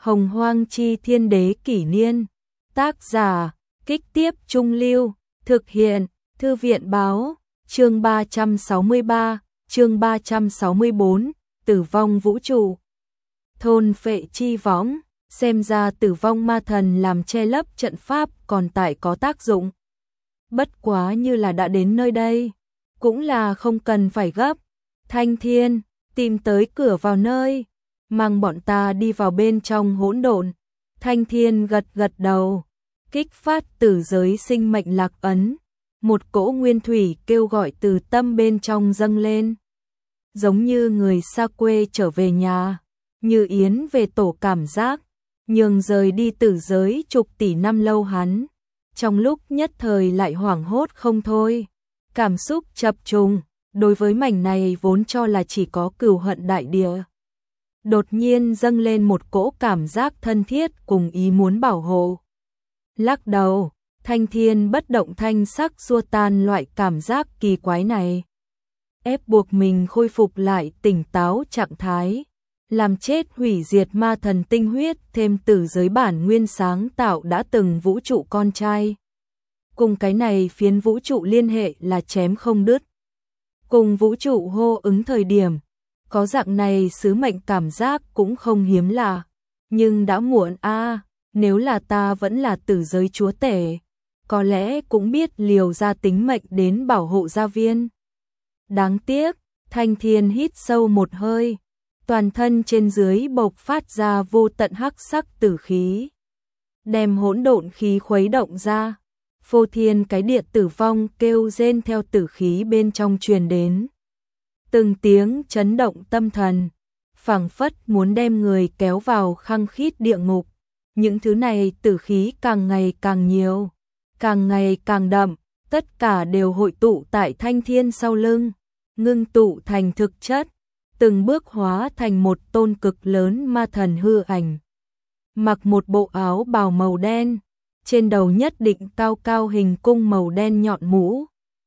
Hồng Hoang Chi Thiên Đế Kỷ Niên. Tác giả, Kích Tiếp Trung Lưu. Thực hiện, Thư viện Báo. Chương 363, chương 364, Tử vong vũ trụ. Thôn Phệ Chi Võng. Xem ra Tử vong ma thần làm che lấp trận pháp còn tại có tác dụng. Bất quá như là đã đến nơi đây, cũng là không cần phải gấp. Thanh Thiên, tìm tới cửa vào nơi, mang bọn ta đi vào bên trong hỗn độn. Thanh Thiên gật gật đầu, kích phát tử giới sinh mệnh lạc ấn. Một cỗ nguyên thủy kêu gọi từ tâm bên trong dâng lên. Giống như người xa quê trở về nhà, như yến về tổ cảm giác, nhường rời đi tử giới chục tỷ năm lâu hắn. Trong lúc nhất thời lại hoảng hốt không thôi, cảm xúc chập trùng, đối với mảnh này vốn cho là chỉ có cừu hận đại địa. Đột nhiên dâng lên một cỗ cảm giác thân thiết cùng ý muốn bảo hộ. Lắc đầu, Thanh Thiên bất động thanh sắc xua tan loại cảm giác kỳ quái này. Ép buộc mình khôi phục lại tỉnh táo trạng thái. Làm chết hủy diệt ma thần tinh huyết thêm tử giới bản nguyên sáng tạo đã từng vũ trụ con trai. Cùng cái này phiến vũ trụ liên hệ là chém không đứt. Cùng vũ trụ hô ứng thời điểm, có dạng này sứ mệnh cảm giác cũng không hiếm lạ. Nhưng đã muộn a, nếu là ta vẫn là tử giới chúa tể, có lẽ cũng biết liều ra tính mệnh đến bảo hộ gia viên. Đáng tiếc, Thanh Thiên hít sâu một hơi, toàn thân trên dưới bộc phát ra vô tận hắc sắc tử khí, đem hỗn độn khí khuấy động ra. Phô thiên cái địa tử vong kêu rên theo tử khí bên trong truyền đến. Từng tiếng chấn động tâm thần, phảng phất muốn đem người kéo vào khăng khít địa ngục. Những thứ này tử khí càng ngày càng nhiều, càng ngày càng đậm, tất cả đều hội tụ tại Thanh Thiên sau lưng, ngưng tụ thành thực chất, từng bước hóa thành một tôn cực lớn ma thần hư ảnh. Mặc một bộ áo bào màu đen, trên đầu nhất định cao cao hình cung màu đen nhọn mũ,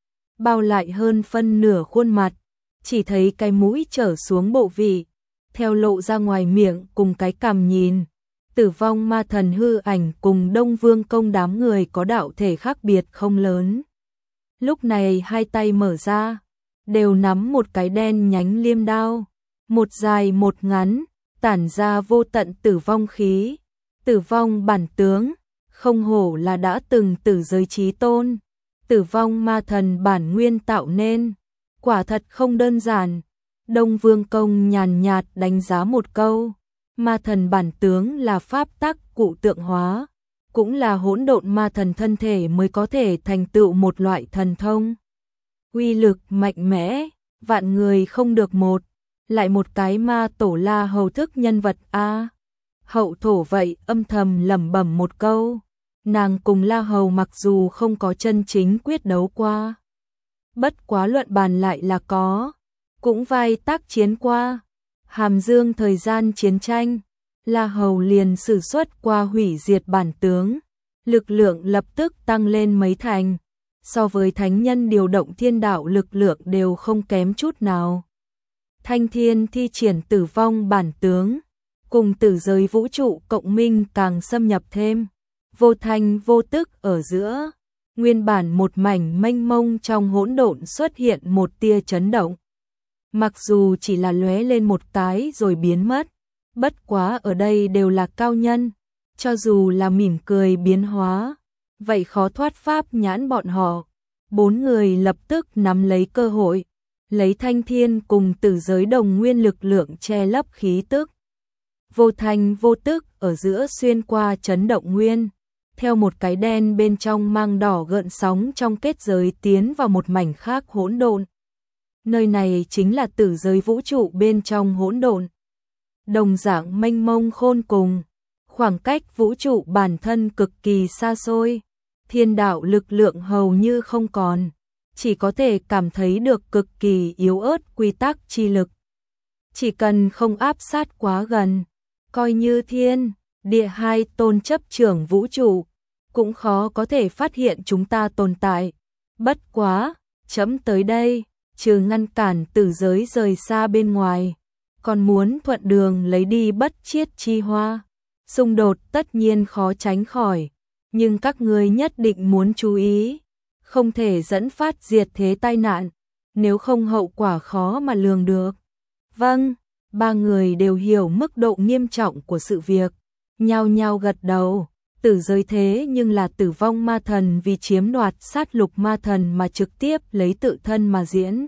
bao lại hơn phân nửa khuôn mặt, chỉ thấy cái mũi trở xuống bộ vị, theo lộ ra ngoài miệng cùng cái cằm nhìn. Tử vong ma thần hư ảnh cùng Đông Vương Công đám người có đạo thể khác biệt không lớn. Lúc này hai tay mở ra, đều nắm một cái đen nhánh liêm đao, một dài một ngắn, tản ra vô tận tử vong khí. Tử vong bản tướng, không hổ là đã từng tử giới chí tôn, tử vong ma thần bản nguyên tạo nên, quả thật không đơn giản. Đông Vương Công nhàn nhạt đánh giá một câu, ma thần bản tướng là pháp tắc cụ tượng hóa, cũng là hỗn độn ma thần thân thể mới có thể thành tựu một loại thần thông. Uy lực mạnh mẽ, vạn người không được một, lại một cái ma tổ La Hầu thức nhân vật a. Hậu thổ vậy âm thầm lẩm bẩm một câu, nàng cùng La Hầu mặc dù không có chân chính quyết đấu qua, bất quá luận bàn lại là có, cũng vai tác chiến qua. Hàm Dương thời gian chiến tranh, La Hầu liền sử xuất qua hủy diệt bản tướng, lực lượng lập tức tăng lên mấy thành, so với thánh nhân điều động thiên đạo lực lượng đều không kém chút nào. Thanh Thiên thi triển tử vong bản tướng, cùng tử giới vũ trụ cộng minh càng xâm nhập thêm, vô thanh vô tức ở giữa, nguyên bản một mảnh mênh mông trong hỗn độn xuất hiện một tia chấn động. Mặc dù chỉ là lóe lên một cái rồi biến mất, bất quá ở đây đều là cao nhân, cho dù là mỉm cười biến hóa, vậy khó thoát pháp nhãn bọn họ. Bốn người lập tức nắm lấy cơ hội, lấy Thanh Thiên cùng tử giới đồng nguyên lực lượng che lấp khí tức. Vô thanh vô tức ở giữa xuyên qua chấn động nguyên, theo một cái đen bên trong mang đỏ gợn sóng trong kết giới tiến vào một mảnh khác hỗn độn. Nơi này chính là tử giới vũ trụ bên trong hỗn độn. Đồng dạng mênh mông khôn cùng, khoảng cách vũ trụ bản thân cực kỳ xa xôi, thiên đạo lực lượng hầu như không còn, chỉ có thể cảm thấy được cực kỳ yếu ớt quy tắc chi lực. Chỉ cần không áp sát quá gần, coi như thiên, địa hai tôn chấp trưởng vũ trụ, cũng khó có thể phát hiện chúng ta tồn tại. Bất quá, chấm tới đây, trừ ngăn cản tử giới rời xa bên ngoài, còn muốn thuận đường lấy đi bất chiết chi hoa. Xung đột tất nhiên khó tránh khỏi, nhưng các ngươi nhất định muốn chú ý, không thể dẫn phát diệt thế tai nạn, nếu không hậu quả khó mà lường được. Vâng, ba người đều hiểu mức độ nghiêm trọng của sự việc, nhao nhao gật đầu. Tử giới thế nhưng là tử vong ma thần vì chiếm đoạt sát lục ma thần mà trực tiếp lấy tự thân mà diễn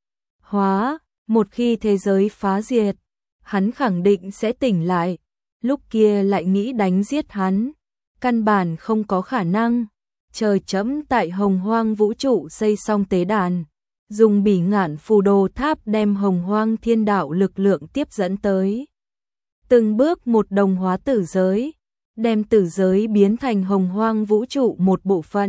hóa, một khi thế giới phá diệt, hắn khẳng định sẽ tỉnh lại, lúc kia lại nghĩ đánh giết hắn, căn bản không có khả năng. Trời chấm tại Hồng Hoang vũ trụ xây xong tế đàn, dùng bỉ ngạn phù đồ tháp đem Hồng Hoang thiên đạo lực lượng tiếp dẫn tới. Từng bước một đồng hóa tử giới, đem tử giới biến thành Hồng Hoang vũ trụ một bộ phận,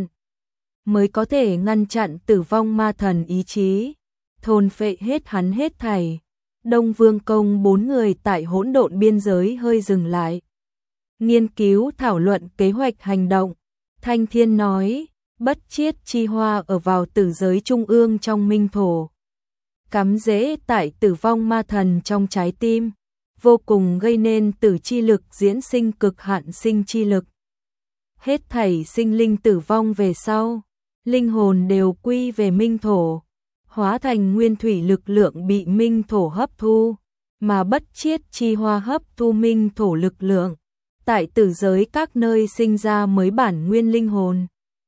mới có thể ngăn chặn tử vong ma thần ý chí, thôn phệ hết hắn hết thảy. Đông Vương Công bốn người tại hỗn độn biên giới hơi dừng lại, nghiên cứu thảo luận kế hoạch hành động. Thanh Thiên nói, bất chiết chi hoa ở vào tử giới trung ương trong minh thổ, cắm rễ tại tử vong ma thần trong trái tim, vô cùng gây nên tử chi lực diễn sinh cực hạn sinh chi lực. Hết thảy sinh linh tử vong về sau, linh hồn đều quy về minh thổ, hóa thành nguyên thủy lực lượng bị minh thổ hấp thu, mà bất chiết chi hoa hấp thu minh thổ lực lượng, tại tử giới các nơi sinh ra mới bản nguyên linh hồn,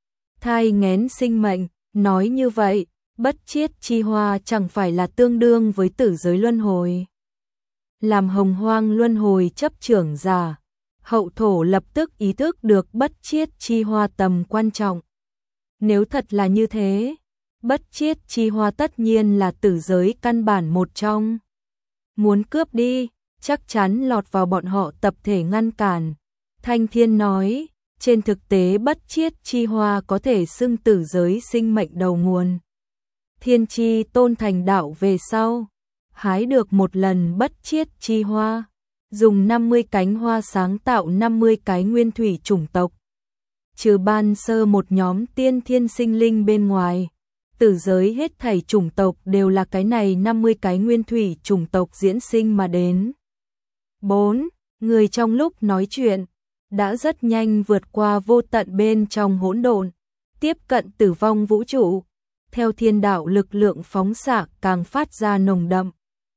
thai nghén sinh mệnh. Nói như vậy, bất chiết chi hoa chẳng phải là tương đương với tử giới luân hồi. Làm Hồng Hoang luân hồi chấp trưởng giả, hậu thổ lập tức ý thức được bất chiết chi hoa tầm quan trọng. Nếu thật là như thế, bất chiết chi hoa tất nhiên là tử giới căn bản một trong. Muốn cướp đi, chắc chắn lọt vào bọn họ tập thể ngăn cản. Thanh Thiên nói, trên thực tế bất chiết chi hoa có thể xưng tử giới sinh mệnh đầu nguồn. Thiên Chi Tôn thành đạo về sau, hái được một lần bất chiết chi hoa, dùng 50 cánh hoa sáng tạo 50 cái nguyên thủy chủng tộc. Trừ ban sơ một nhóm tiên thiên sinh linh bên ngoài, tử giới hết thảy chủng tộc đều là cái này 50 cái nguyên thủy chủng tộc diễn sinh mà đến. 4. Người trong lúc nói chuyện, đã rất nhanh vượt qua vô tận bên trong hỗn độn, tiếp cận tử vong vũ trụ, theo thiên đạo lực lượng phóng xạ càng phát ra nồng đậm.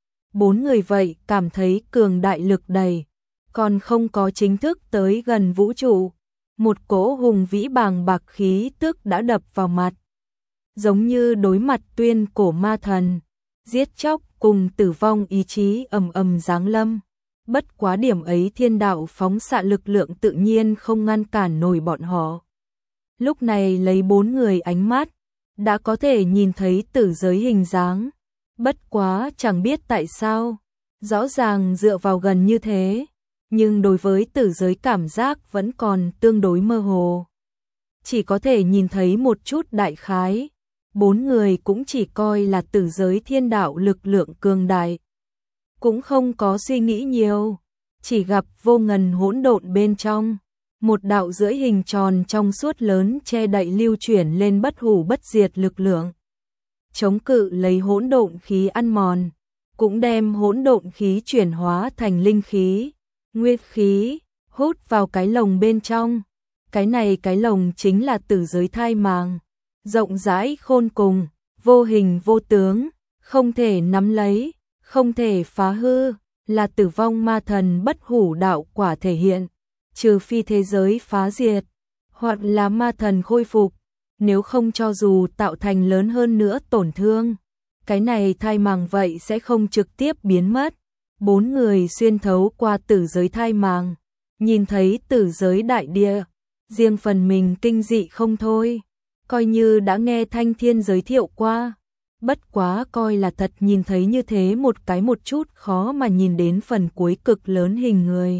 4 người vậy cảm thấy cường đại lực đầy, còn không có chính thức tới gần vũ trụ, một cỗ hùng vĩ bàng bạc khí tức đã đập vào mặt, giống như đối mặt tuyên cổ ma thần, giết chóc cùng tử vong ý chí ầm ầm giáng lâm. Bất quá điểm ấy thiên đạo phóng xạ lực lượng tự nhiên không ngăn cản nổi bọn họ. Lúc này lấy 4 người ánh mắt, đã có thể nhìn thấy tử giới hình dáng. Bất quá chẳng biết tại sao, rõ ràng dựa vào gần như thế, nhưng đối với tử giới cảm giác vẫn còn tương đối mơ hồ. Chỉ có thể nhìn thấy một chút đại khái, 4 người cũng chỉ coi là tử giới thiên đạo lực lượng cường đại. Cũng không có suy nghĩ nhiều, chỉ gặp vô ngần hỗn độn bên trong, một đạo rưỡi hình tròn trong suốt lớn che đậy lưu chuyển lên bất hủ bất diệt lực lượng, chống cự lấy hỗn độn khí ăn mòn, cũng đem hỗn độn khí chuyển hóa thành linh khí, nguyên khí, hút vào cái lồng bên trong. Cái này cái lồng chính là tử giới thai màng, rộng rãi khôn cùng, vô hình vô tướng, không thể nắm lấy, không thể phá hư, là tử vong ma thần bất hủ đạo quả thể hiện, trừ phi thế giới phá diệt, hoặc là ma thần khôi phục, nếu không cho dù tạo thành lớn hơn nữa tổn thương, cái này thai màng vậy sẽ không trực tiếp biến mất. 4 người xuyên thấu qua tử giới thai màng, nhìn thấy tử giới đại địa, riêng phần mình kinh dị không thôi, coi như đã nghe Thanh Thiên giới thiệu qua. Bất quá coi là thật nhìn thấy như thế một cái một chút khó mà nhìn đến phần cuối cực lớn hình người.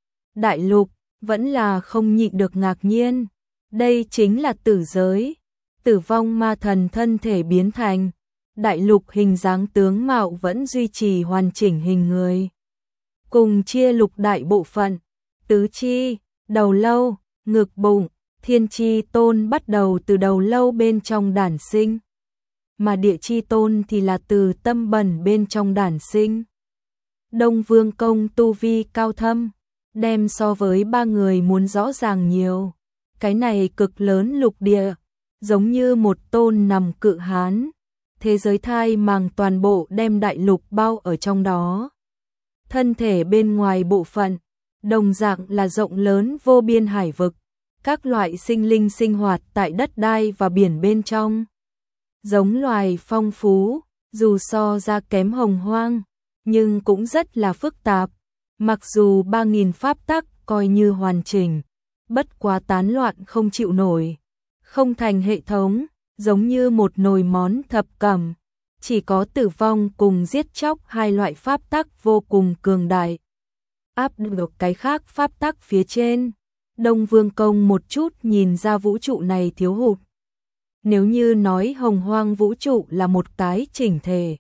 Đại lục, vẫn là không nhịn được ngạc nhiên. Đây chính là tử giới, tử vong ma thần thân thể biến thành. Đại lục hình dáng tướng mạo vẫn duy trì hoàn chỉnh hình người. Cùng chia lục đại bộ phận, tứ chi, đầu lâu, ngực bụng, thiên chi tôn bắt đầu từ đầu lâu bên trong đản sinh, mà địa chi tôn thì là từ tâm bẩn bên trong đản sinh. Đông Vương Công tu vi cao thâm, đem so với ba người muốn rõ ràng nhiều. Cái này cực lớn lục địa, giống như một tôn nằm cự hán. Thế giới thai màng toàn bộ đem đại lục bao ở trong đó. Thân thể bên ngoài bộ phận, đồng dạng là rộng lớn vô biên hải vực. Các loại sinh linh sinh hoạt tại đất đai và biển bên trong. Giống loài phong phú, dù so ra kém hồng hoang, nhưng cũng rất là phức tạp. Mặc dù 3.000 pháp tắc coi như hoàn chỉnh, bất quá tán loạn không chịu nổi, không thành hệ thống, giống như một nồi món thập cẩm, chỉ có tử vong cùng giết chóc hai loại pháp tắc vô cùng cường đại. Áp được cái khác pháp tắc phía trên, Đông Vương Công một chút nhìn ra vũ trụ này thiếu hụt. Nếu như nói hồng hoang vũ trụ là một cái chỉnh thể,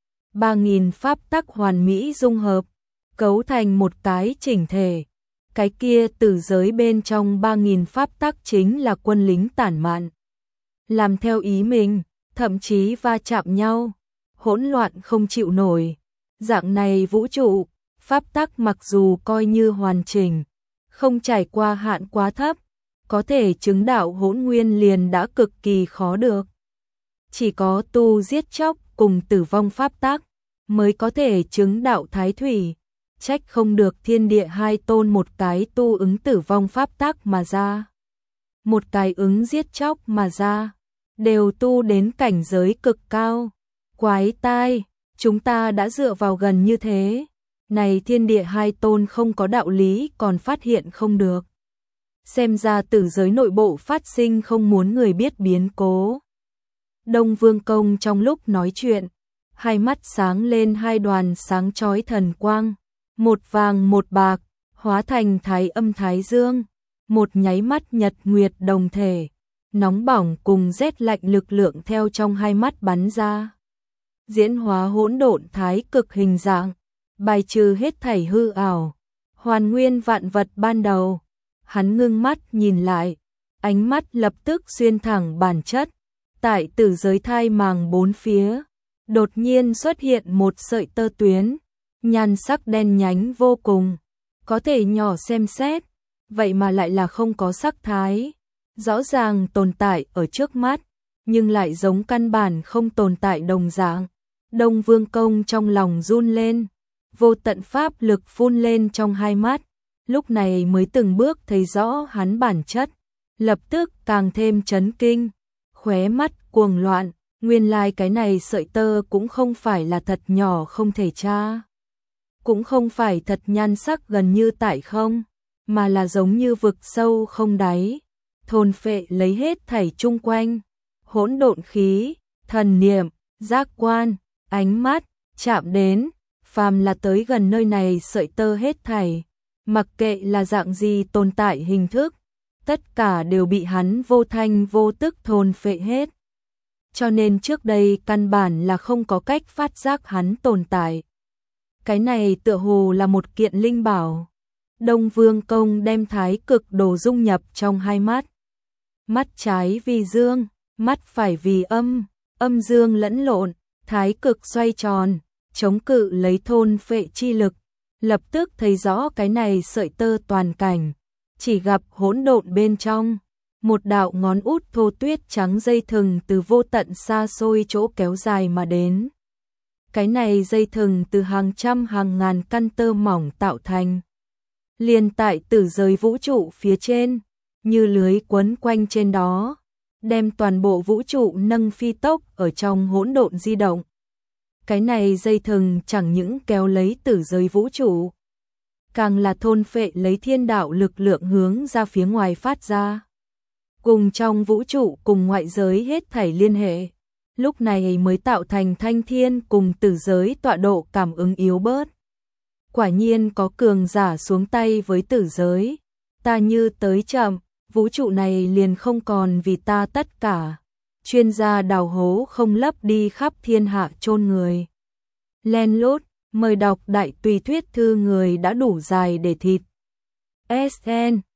3.000 pháp tắc hoàn mỹ dung hợp, cấu thành một cái chỉnh thể. Cái kia tử giới bên trong 3.000 pháp tắc chính là quân lính tản mạn. Làm theo ý mình, thậm chí va chạm nhau, hỗn loạn không chịu nổi. Dạng này vũ trụ, pháp tắc mặc dù coi như hoàn chỉnh, không trải qua hạn quá thấp, có thể chứng đạo hỗn nguyên liền đã cực kỳ khó được. Chỉ có tu giết chóc cùng tử vong pháp tắc mới có thể chứng đạo thái thủy. Trách không được thiên địa hai tôn, một cái tu ứng tử vong pháp tắc mà ra, một cái ứng giết chóc mà ra, đều tu đến cảnh giới cực cao. Quái tai, chúng ta đã dựa vào gần như thế, này thiên địa hai tôn không có đạo lý còn phát hiện không được. Xem ra tử giới nội bộ phát sinh không muốn người biết biến cố. Đông Vương Công trong lúc nói chuyện, hai mắt sáng lên hai đoàn sáng chói thần quang, một vàng một bạc, hóa thành thái âm thái dương, một nháy mắt nhật nguyệt đồng thể, nóng bỏng cùng rét lạnh lực lượng theo trong hai mắt bắn ra. Diễn hóa hỗn độn thái cực hình dạng, bài trừ hết thảy hư ảo, hoàn nguyên vạn vật ban đầu. Hắn ngưng mắt nhìn lại, ánh mắt lập tức xuyên thẳng bản chất. Tại tử giới thai màng bốn phía, đột nhiên xuất hiện một sợi tơ tuyến, nhan sắc đen nhánh vô cùng, có thể nhỏ xem xét, vậy mà lại là không có sắc thái, rõ ràng tồn tại ở trước mắt, nhưng lại giống căn bản không tồn tại đồng dạng. Đông Vương Công trong lòng run lên, vô tận pháp lực phun lên trong hai mắt, lúc này mới từng bước thấy rõ hắn bản chất, lập tức càng thêm chấn kinh, khóe mắt cuồng loạn, nguyên lai cái này sợi tơ cũng không phải là thật nhỏ không thể tra, cũng không phải thật nhan sắc gần như tại không, mà là giống như vực sâu không đáy, thôn phệ lấy hết thảy chung quanh, hỗn độn khí, thần niệm, giác quan, ánh mắt, chạm đến, phàm là tới gần nơi này sợi tơ hết thảy, mặc kệ là dạng gì tồn tại hình thức, tất cả đều bị hắn vô thanh vô tức thôn phệ hết. Cho nên trước đây căn bản là không có cách phát giác hắn tồn tại. Cái này tựa hồ là một kiện linh bảo. Đông Vương Công đem thái cực đồ dung nhập trong hai mắt. Mắt trái vì dương, mắt phải vì âm, âm dương lẫn lộn, thái cực xoay tròn, chống cự lấy thôn phệ chi lực. Lập tức thấy rõ cái này sợi tơ toàn cảnh, chỉ gặp hỗn độn bên trong, một đạo ngón út thô tuyết trắng dây thừng từ vô tận xa xôi chỗ kéo dài mà đến. Cái này dây thừng từ hàng trăm hàng ngàn căn tơ mỏng tạo thành, liền tại tử giới vũ trụ phía trên, như lưới quấn quanh trên đó, đem toàn bộ vũ trụ nâng phi tốc ở trong hỗn độn di động. Cái này dây thừng chẳng những kéo lấy tử giới vũ trụ, càng là thôn phệ lấy thiên đạo lực lượng hướng ra phía ngoài phát ra. Cùng trong vũ trụ cùng ngoại giới hết thảy liên hệ, lúc này mới tạo thành thanh thiên cùng tử giới tọa độ cảm ứng yếu bớt. Quả nhiên có cường giả xuống tay với tử giới, ta như tới chậm, vũ trụ này liền không còn vì ta tất cả. Chuyên gia đào hố không lấp đi khắp thiên hạ chôn người. Len lút, mời đọc đại tùy thuyết thư người đã đủ dài để thịt. SN